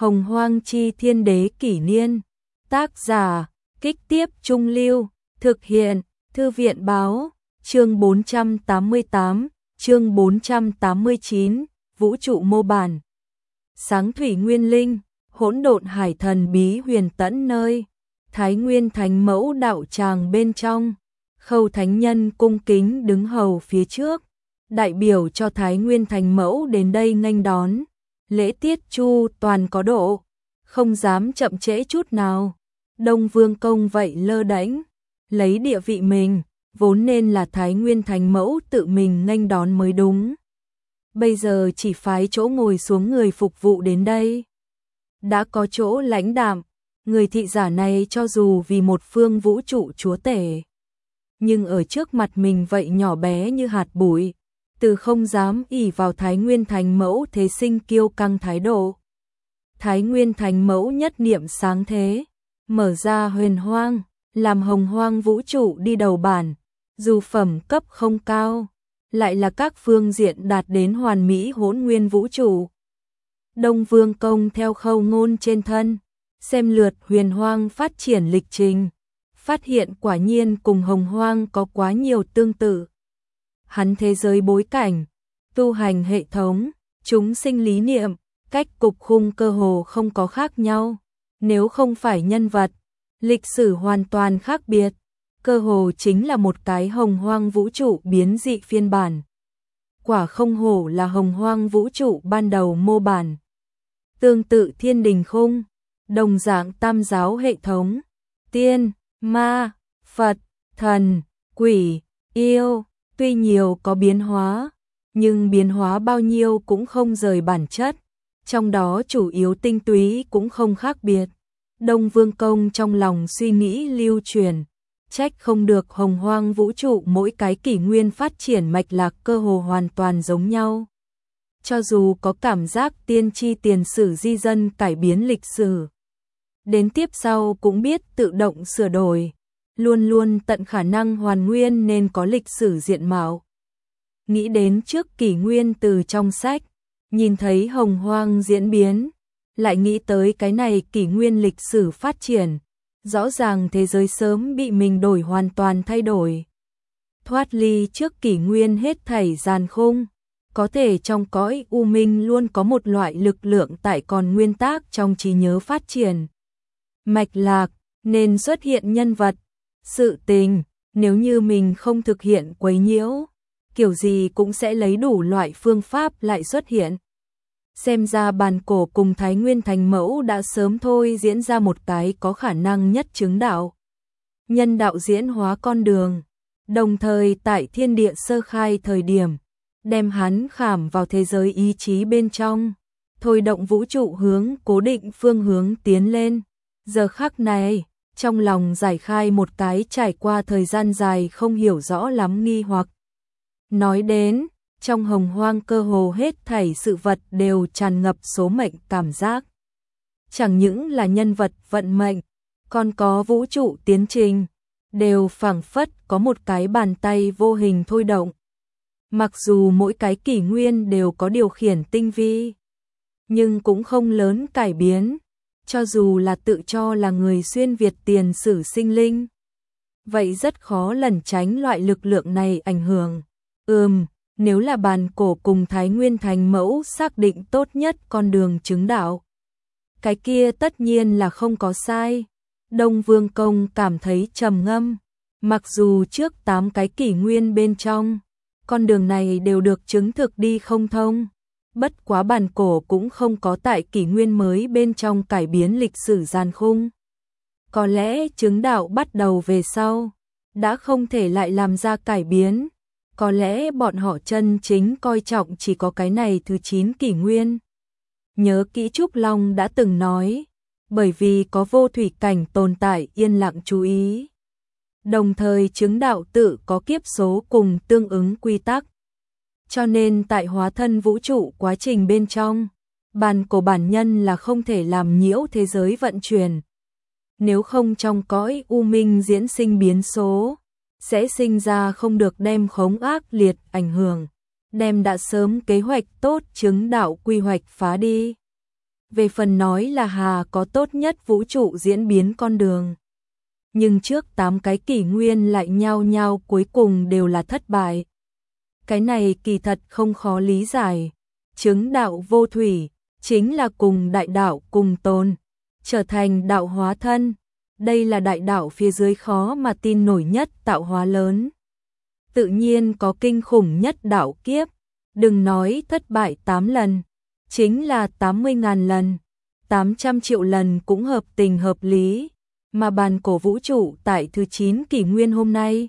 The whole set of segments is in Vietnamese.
Hồng Hoang Chi Thiên Đế Kỷ Niên. Tác giả, Kích Tiếp Trung Lưu. Thực hiện, Thư viện Báo. Chương 488, chương 489, Vũ trụ mô bản. Sáng thủy nguyên linh, hỗn độn hải thần bí huyền tẫn nơi. Thái Nguyên Thánh Mẫu đạo tràng bên trong. Khâu Thánh Nhân cung kính đứng hầu phía trước. Đại biểu cho Thái Nguyên Thánh Mẫu đến đây nghênh đón. Lễ tiết chu toàn có độ, không dám chậm trễ chút nào. Đông Vương Công vậy lơ đễnh, lấy địa vị mình, vốn nên là Thái Nguyên Thánh Mẫu tự mình nghênh đón mới đúng. Bây giờ chỉ phái chỗ ngồi xuống người phục vụ đến đây. Đã có chỗ lãnh đạm, người thị giả này cho dù vì một phương vũ trụ chúa tể, nhưng ở trước mặt mình vậy nhỏ bé như hạt bụi. Từ không dám ỷ vào Thái Nguyên Thánh Mẫu thế sinh kiêu căng thái độ. Thái Nguyên Thánh Mẫu nhất niệm sáng thế, mở ra huyền hoang, làm hồng hoang vũ trụ đi đầu bản, dù phẩm cấp không cao, lại là các phương diện đạt đến hoàn mỹ hỗn nguyên vũ trụ. Đông Vương Công theo Khâu Ngôn trên thân, xem lượt huyền hoang phát triển lịch trình, phát hiện quả nhiên cùng hồng hoang có quá nhiều tương tự. Hắn thế giới bối cảnh, tu hành hệ thống, chúng sinh lý niệm, cách cục khung cơ hồ không có khác nhau. Nếu không phải nhân vật, lịch sử hoàn toàn khác biệt, cơ hồ chính là một cái hồng hoang vũ trụ biến dị phiên bản. Quả không hổ là hồng hoang vũ trụ ban đầu mô bản. Tương tự thiên đình khung, đồng dạng tam giáo hệ thống, tiên, ma, Phật, thần, quỷ, yêu. Tuy nhiều có biến hóa, nhưng biến hóa bao nhiêu cũng không rời bản chất, trong đó chủ yếu tinh túy cũng không khác biệt. Đông Vương Công trong lòng suy nghĩ lưu truyền, trách không được hồng hoang vũ trụ mỗi cái kỷ nguyên phát triển mạch lạc cơ hồ hoàn toàn giống nhau. Cho dù có cảm giác tiên tri tiền sử di dân cải biến lịch sử, đến tiếp sau cũng biết tự động sửa đổi. Luôn luôn tận khả năng hoàn nguyên nên có lịch sử diện mạo. Nghĩ đến trước kỷ nguyên từ trong sách, nhìn thấy hồng hoang diễn biến, lại nghĩ tới cái này kỷ nguyên lịch sử phát triển, rõ ràng thế giới sớm bị mình đổi hoàn toàn thay đổi. Thoát ly trước kỷ nguyên hết thảy giàn khung, có thể trong cõi u minh luôn có một loại lực lượng tại còn nguyên tác trong trí nhớ phát triển. Mạch lạc, nên xuất hiện nhân vật. Sự tình, nếu như mình không thực hiện quấy nhiễu, kiểu gì cũng sẽ lấy đủ loại phương pháp lại xuất hiện. Xem ra bàn cổ cùng Thái Nguyên Thánh Mẫu đã sớm thôi diễn ra một cái có khả năng nhất chứng đạo. Nhân đạo diễn hóa con đường, đồng thời tại thiên địa sơ khai thời điểm, đem hắn khảm vào thế giới ý chí bên trong, thôi động vũ trụ hướng cố định phương hướng tiến lên. Giờ khắc này, trong lòng giải khai một cái trải qua thời gian dài không hiểu rõ lắm nghi hoặc. Nói đến, trong hồng hoang cơ hồ hết thảy sự vật đều tràn ngập số mệnh cảm giác. Chẳng những là nhân vật vận mệnh, còn có vũ trụ tiến trình, đều phảng phất có một cái bàn tay vô hình thôi động. Mặc dù mỗi cái kỷ nguyên đều có điều khiển tinh vi, nhưng cũng không lớn cải biến. Cho dù là tự cho là người xuyên Việt tiền sử sinh linh, vậy rất khó lẩn tránh loại lực lượng này ảnh hưởng. Nếu là bàn cổ cùng Thái Nguyên Thánh Mẫu xác định tốt nhất con đường chứng đạo, cái kia tất nhiên là không có sai. Đông Vương Công cảm thấy trầm ngâm, mặc dù trước 8 cái kỷ nguyên bên trong, con đường này đều được chứng thực đi không thông. Bất quá bàn cổ cũng không có tại kỷ nguyên mới bên trong cải biến lịch sử giàn khung. Có lẽ chứng đạo bắt đầu về sau, đã không thể lại làm ra cải biến. Có lẽ bọn họ chân chính coi trọng chỉ có cái này thứ 9 kỷ nguyên. Nhớ kỹ Trúc Long đã từng nói, bởi vì có vô thủy cảnh tồn tại yên lặng chú ý. Đồng thời chứng đạo tự có kiếp số cùng tương ứng quy tắc. Cho nên tại hóa thân vũ trụ quá trình bên trong, bàn cổ bản nhân là không thể làm nhiễu thế giới vận chuyển. Nếu không trong cõi u minh diễn sinh biến số, sẽ sinh ra không được đem khống ác liệt ảnh hưởng, đem đã sớm kế hoạch tốt chứng đạo quy hoạch phá đi. Về phần nói là Hà có tốt nhất vũ trụ diễn biến con đường. Nhưng trước 8 cái kỷ nguyên lại nhau nhau cuối cùng đều là thất bại. Cái này kỳ thật không khó lý giải. Chứng đạo vô thủy, chính là cùng đại đạo cùng tồn, trở thành đạo hóa thân. Đây là đại đạo phía dưới khó mà tin nổi nhất tạo hóa lớn. Tự nhiên có kinh khủng nhất đạo kiếp, đừng nói thất bại 8 lần, chính là 80.000 lần, 800 triệu lần cũng hợp tình hợp lý, mà bàn cổ vũ trụ tại thứ 9 kỷ nguyên hôm nay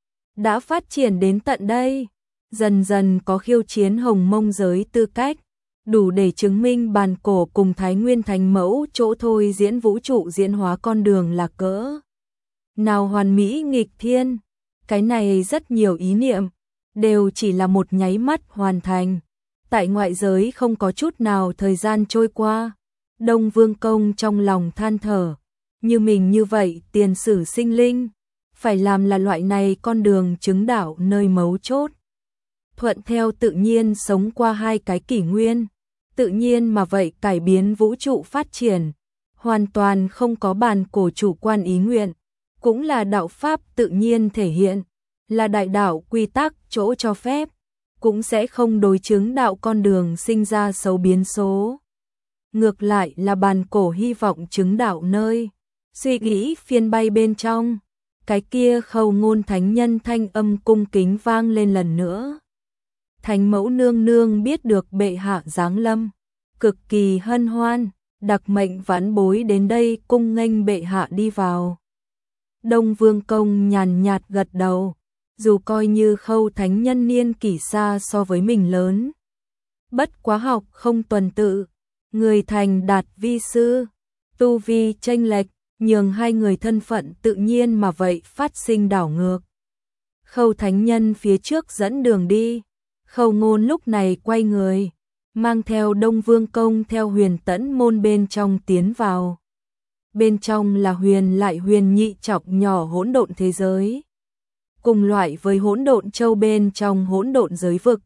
đã phát triển đến tận đây, dần dần có khiêu chiến hồng mông giới tư cách, đủ để chứng minh bàn cổ cùng Thái Nguyên Thánh Mẫu chỗ thôi diễn vũ trụ diễn hóa con đường là cỡ nào hoàn mỹ nghịch thiên. Cái này rất nhiều ý niệm, đều chỉ là một nháy mắt hoàn thành. Tại ngoại giới không có chút nào thời gian trôi qua. Đông Vương Công trong lòng than thở, như mình như vậy tiền sử sinh linh, phải làm là loại này con đường chứng đạo nơi mấu chốt. Thuận theo tự nhiên sống qua 2 cái kỷ nguyên, tự nhiên mà vậy cải biến vũ trụ phát triển, hoàn toàn không có bàn cổ chủ quan ý nguyện, cũng là đạo pháp tự nhiên thể hiện, là đại đạo quy tắc chỗ cho phép, cũng sẽ không đối chứng đạo con đường sinh ra xấu biến số. Ngược lại là bàn cổ hy vọng chứng đạo nơi, suy nghĩ phiên bay bên trong, cái kia Khâu Ngôn thánh nhân thanh âm cung kính vang lên lần nữa. Thánh mẫu nương nương biết được bệ hạ giáng lâm, cực kỳ hân hoan, đặc mệnh vãn bối đến đây cung nghênh bệ hạ đi vào. Đông Vương Công nhàn nhạt gật đầu, dù coi như Khâu thánh nhân niên kỷ xa so với mình lớn. Bất quá học không tuần tự, người thành đạt vi sư, tu vi chênh lệch, nhường hai người thân phận tự nhiên mà vậy phát sinh đảo ngược. Khâu thánh nhân phía trước dẫn đường đi, Khâu Ngôn lúc này quay người, mang theo Đông Vương Công theo Huyền Tẫn môn bên trong tiến vào. Bên trong là huyền lại huyền nhị chọc nhỏ hỗn độn thế giới. Cùng loại với hỗn độn châu bên trong hỗn độn giới vực.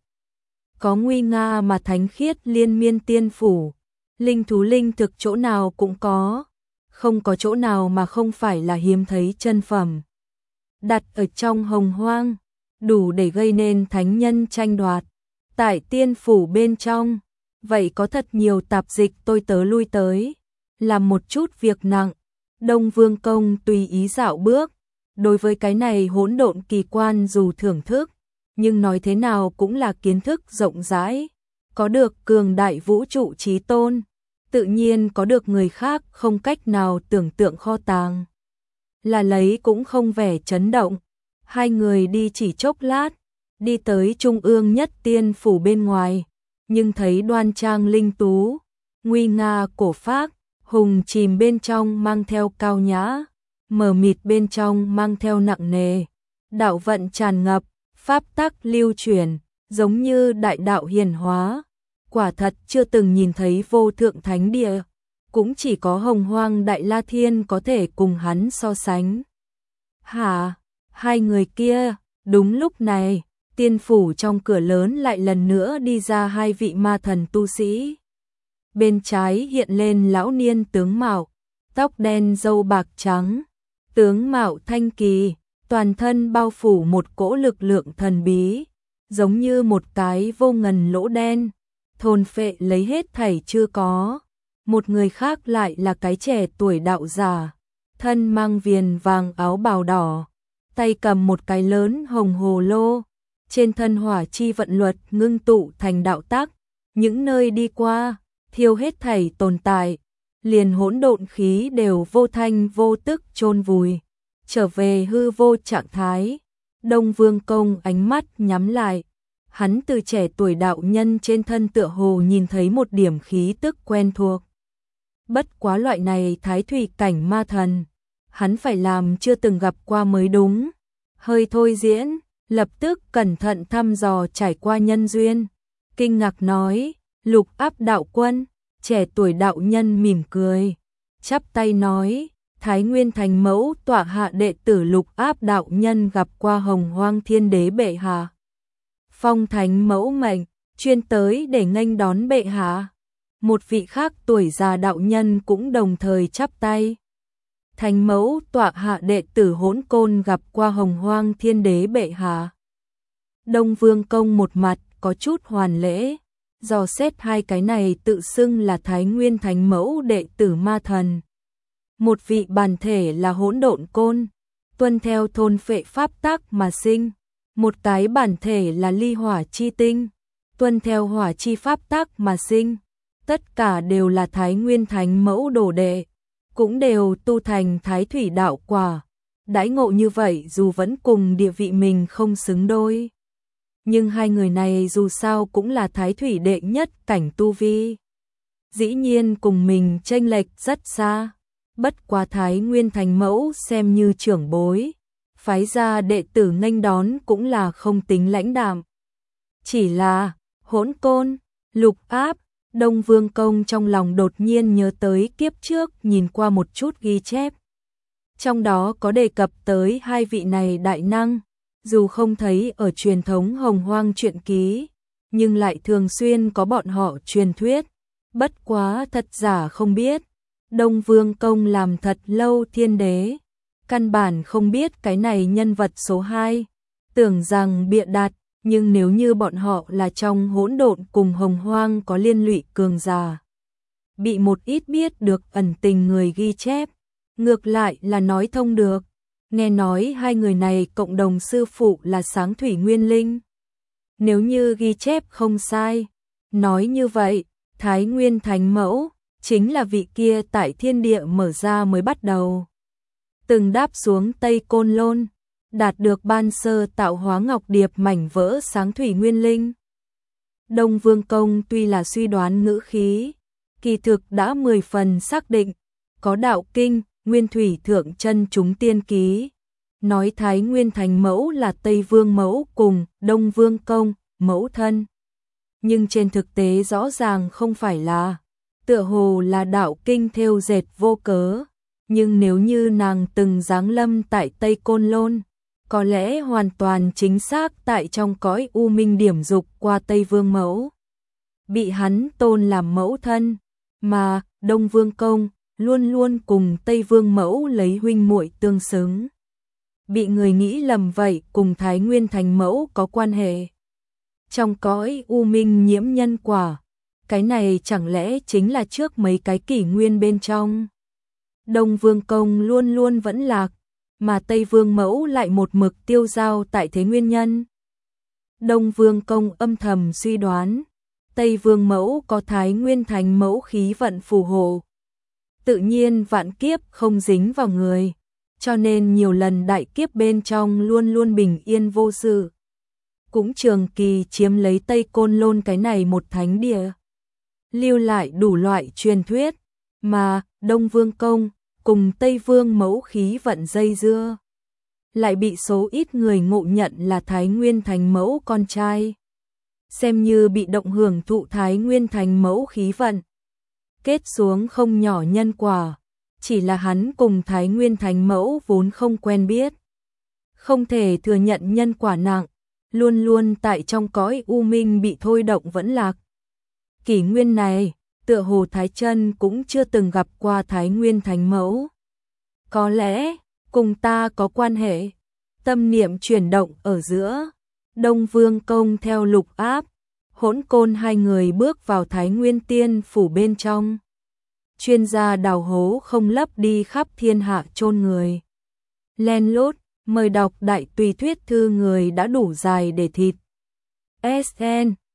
Có nguy nga mà thánh khiết liên miên tiên phủ, linh thú linh thực chỗ nào cũng có, không có chỗ nào mà không phải là hiếm thấy chân phẩm. Đặt ở trong hồng hoang, đủ để gây nên thánh nhân tranh đoạt. Tại tiên phủ bên trong, vậy có thật nhiều tạp dịch tôi tớ lui tới, làm một chút việc nặng. Đông Vương Công tùy ý dạo bước, đối với cái này hỗn độn kỳ quan dù thưởng thức, nhưng nói thế nào cũng là kiến thức rộng rãi, có được cường đại vũ trụ chí tôn, tự nhiên có được người khác không cách nào tưởng tượng kho tàng. Là lấy cũng không vẻ chấn động, hai người đi chỉ chốc lát, đi tới trung ương nhất tiên phủ bên ngoài, nhưng thấy đoan trang linh tú, nguy nga cổ phác, hùng chìm bên trong mang theo cao nhã, mờ mịt bên trong mang theo nặng nề, đạo vận tràn ngập, pháp tắc lưu chuyển, giống như đại đạo hiển hóa. Quả thật chưa từng nhìn thấy vô thượng thánh địa, cũng chỉ có Hồng Hoang Đại La Thiên có thể cùng hắn so sánh. Hả? Hai người kia, đúng lúc này, tiên phủ trong cửa lớn lại lần nữa đi ra hai vị ma thần tu sĩ. Bên trái hiện lên lão niên tướng mạo, tóc đen râu bạc trắng, tướng mạo thanh kỳ, toàn thân bao phủ một cỗ lực lượng thần bí, giống như một cái vô ngần lỗ đen, thôn phệ lấy hết thảy chưa có. Một người khác lại là cái trẻ tuổi đạo giả, thân mang viền vàng áo bào đỏ, tay cầm một cái lớn hồng hồ lô, trên thân hỏa chi vận luật ngưng tụ thành đạo tắc, những nơi đi qua, thiêu hết thảy tồn tại, liền hỗn độn khí đều vô thanh vô tức chôn vùi, trở về hư vô trạng thái. Đông Vương Công ánh mắt nhắm lại, hắn từ trẻ tuổi đạo nhân trên thân tựa hồ nhìn thấy một điểm khí tức quen thuộc. Bất quá loại này thái thủy cảnh ma thần, hắn phải làm chưa từng gặp qua mới đúng. Hơi thôi diễn, lập tức cẩn thận thăm dò trải qua nhân duyên, kinh ngạc nói, Lục Áp đạo quân. Trẻ tuổi đạo nhân mỉm cười, chắp tay nói, Thái Nguyên Thánh Mẫu tọa hạ đệ tử Lục Áp đạo nhân gặp qua Hồng Hoang Thiên Đế bệ hạ. Phong Thánh Mẫu mệnh, chuyên tới để nghênh đón bệ hạ. một vị khác tuổi già đạo nhân cũng đồng thời chắp tay. Thánh mẫu tọa hạ đệ tử Hỗn Côn gặp qua Hồng Hoang Thiên Đế bệ hạ. Đông Vương Công một mặt có chút hoàn lễ, dò xét hai cái này tự xưng là Thái Nguyên Thánh Mẫu đệ tử ma thần. Một vị bản thể là Hỗn Độn Côn, tuân theo thôn phệ pháp tắc mà sinh. Một cái bản thể là Ly Hỏa Chi Tinh, tuân theo hỏa chi pháp tắc mà sinh. Tất cả đều là Thái Nguyên Thánh Mẫu đồ đệ, cũng đều tu thành Thái Thủy đạo quả. Đãi ngộ như vậy dù vẫn cùng địa vị mình không xứng đôi, nhưng hai người này dù sao cũng là Thái Thủy đệ nhất cảnh tu vi. Dĩ nhiên cùng mình chênh lệch rất xa, bất quá Thái Nguyên Thánh Mẫu xem như trưởng bối, phái ra đệ tử nghênh đón cũng là không tính lãnh đạm. Chỉ là Hỗn Côn, Lục Áp, Đông Vương Công trong lòng đột nhiên nhớ tới kiếp trước nhìn qua một chút ghi chép. Trong đó có đề cập tới hai vị này đại năng, dù không thấy ở truyền thống Hồng Hoang truyện ký, nhưng lại thường xuyên có bọn họ truyền thuyết. Bất quá thật giả không biết, Đông Vương Công làm thật lâu thiên đế, căn bản không biết cái này nhân vật số 2, tưởng rằng bịa đặt. Nhưng nếu như bọn họ là trong hỗn độn cùng Hồng Hoang có liên lụy cường giả, bị một ít biết được ẩn tình người ghi chép, ngược lại là nói thông được. Nghe nói hai người này cộng đồng sư phụ là Sáng Thủy Nguyên Linh. Nếu như ghi chép không sai, nói như vậy, Thái Nguyên Thánh Mẫu chính là vị kia tại thiên địa mở ra mới bắt đầu từng đáp xuống Tây Côn Lôn, đạt được ban sơ tạo hóa ngọc điệp mảnh vỡ Sáng Thủy Nguyên Linh. Đông Vương Công tuy là suy đoán ngữ khí, kỳ thực đã 10 phần xác định, có đạo kinh, Nguyên Thủy Thượng Chân chúng tiên ký, nói Thái Nguyên Thánh Mẫu là Tây Vương Mẫu cùng Đông Vương Công, mẫu thân. Nhưng trên thực tế rõ ràng không phải là, tựa hồ là đạo kinh thêu dệt vô cớ, nhưng nếu như nàng từng giáng lâm tại Tây Côn Lôn, có lẽ hoàn toàn chính xác tại trong cõi u minh điểm dục qua Tây Vương Mẫu, bị hắn tôn làm mẫu thân, mà Đông Vương Công luôn luôn cùng Tây Vương Mẫu lấy huynh muội tương xứng. Bị người nghĩ lầm vậy cùng Thái Nguyên Thánh Mẫu có quan hệ. Trong cõi u minh nhiễm nhân quả, cái này chẳng lẽ chính là trước mấy cái kỷ nguyên bên trong. Đông Vương Công luôn luôn vẫn lạc, mà Tây Vương Mẫu lại một mực tiêu dao tại thế nguyên nhân. Đông Vương Công âm thầm suy đoán, Tây Vương Mẫu có Thái Nguyên Thánh Mẫu khí vận phù hộ, tự nhiên vạn kiếp không dính vào người, cho nên nhiều lần đại kiếp bên trong luôn luôn bình yên vô sự. Cũng trường kỳ chiếm lấy Tây Côn Lôn cái này một thánh địa, lưu lại đủ loại truyền thuyết, mà Đông Vương Công cùng Tây Vương Mẫu khí vận dây dưa, lại bị số ít người ngộ nhận là Thái Nguyên Thánh Mẫu con trai, xem như bị động hưởng thụ Thái Nguyên Thánh Mẫu khí vận. Kết xuống không nhỏ nhân quả, chỉ là hắn cùng Thái Nguyên Thánh Mẫu vốn không quen biết, không thể thừa nhận nhân quả nặng, luôn luôn tại trong cõi u minh bị thôi động vẫn lạc. Kỷ nguyên này, tựa hồ Thái Chân cũng chưa từng gặp qua Thái Nguyên Thánh Mẫu. Có lẽ, cùng ta có quan hệ. Tâm niệm chuyển động ở giữa, Đông Vương Công theo Lục Áp, Hỗn Côn hai người bước vào Thái Nguyên Tiên phủ bên trong. Chuyên gia đào hố không lấp đi khắp thiên hạ chôn người. Len lút, mời đọc đại tùy thuyết thư người đã đủ dài để thịt. SN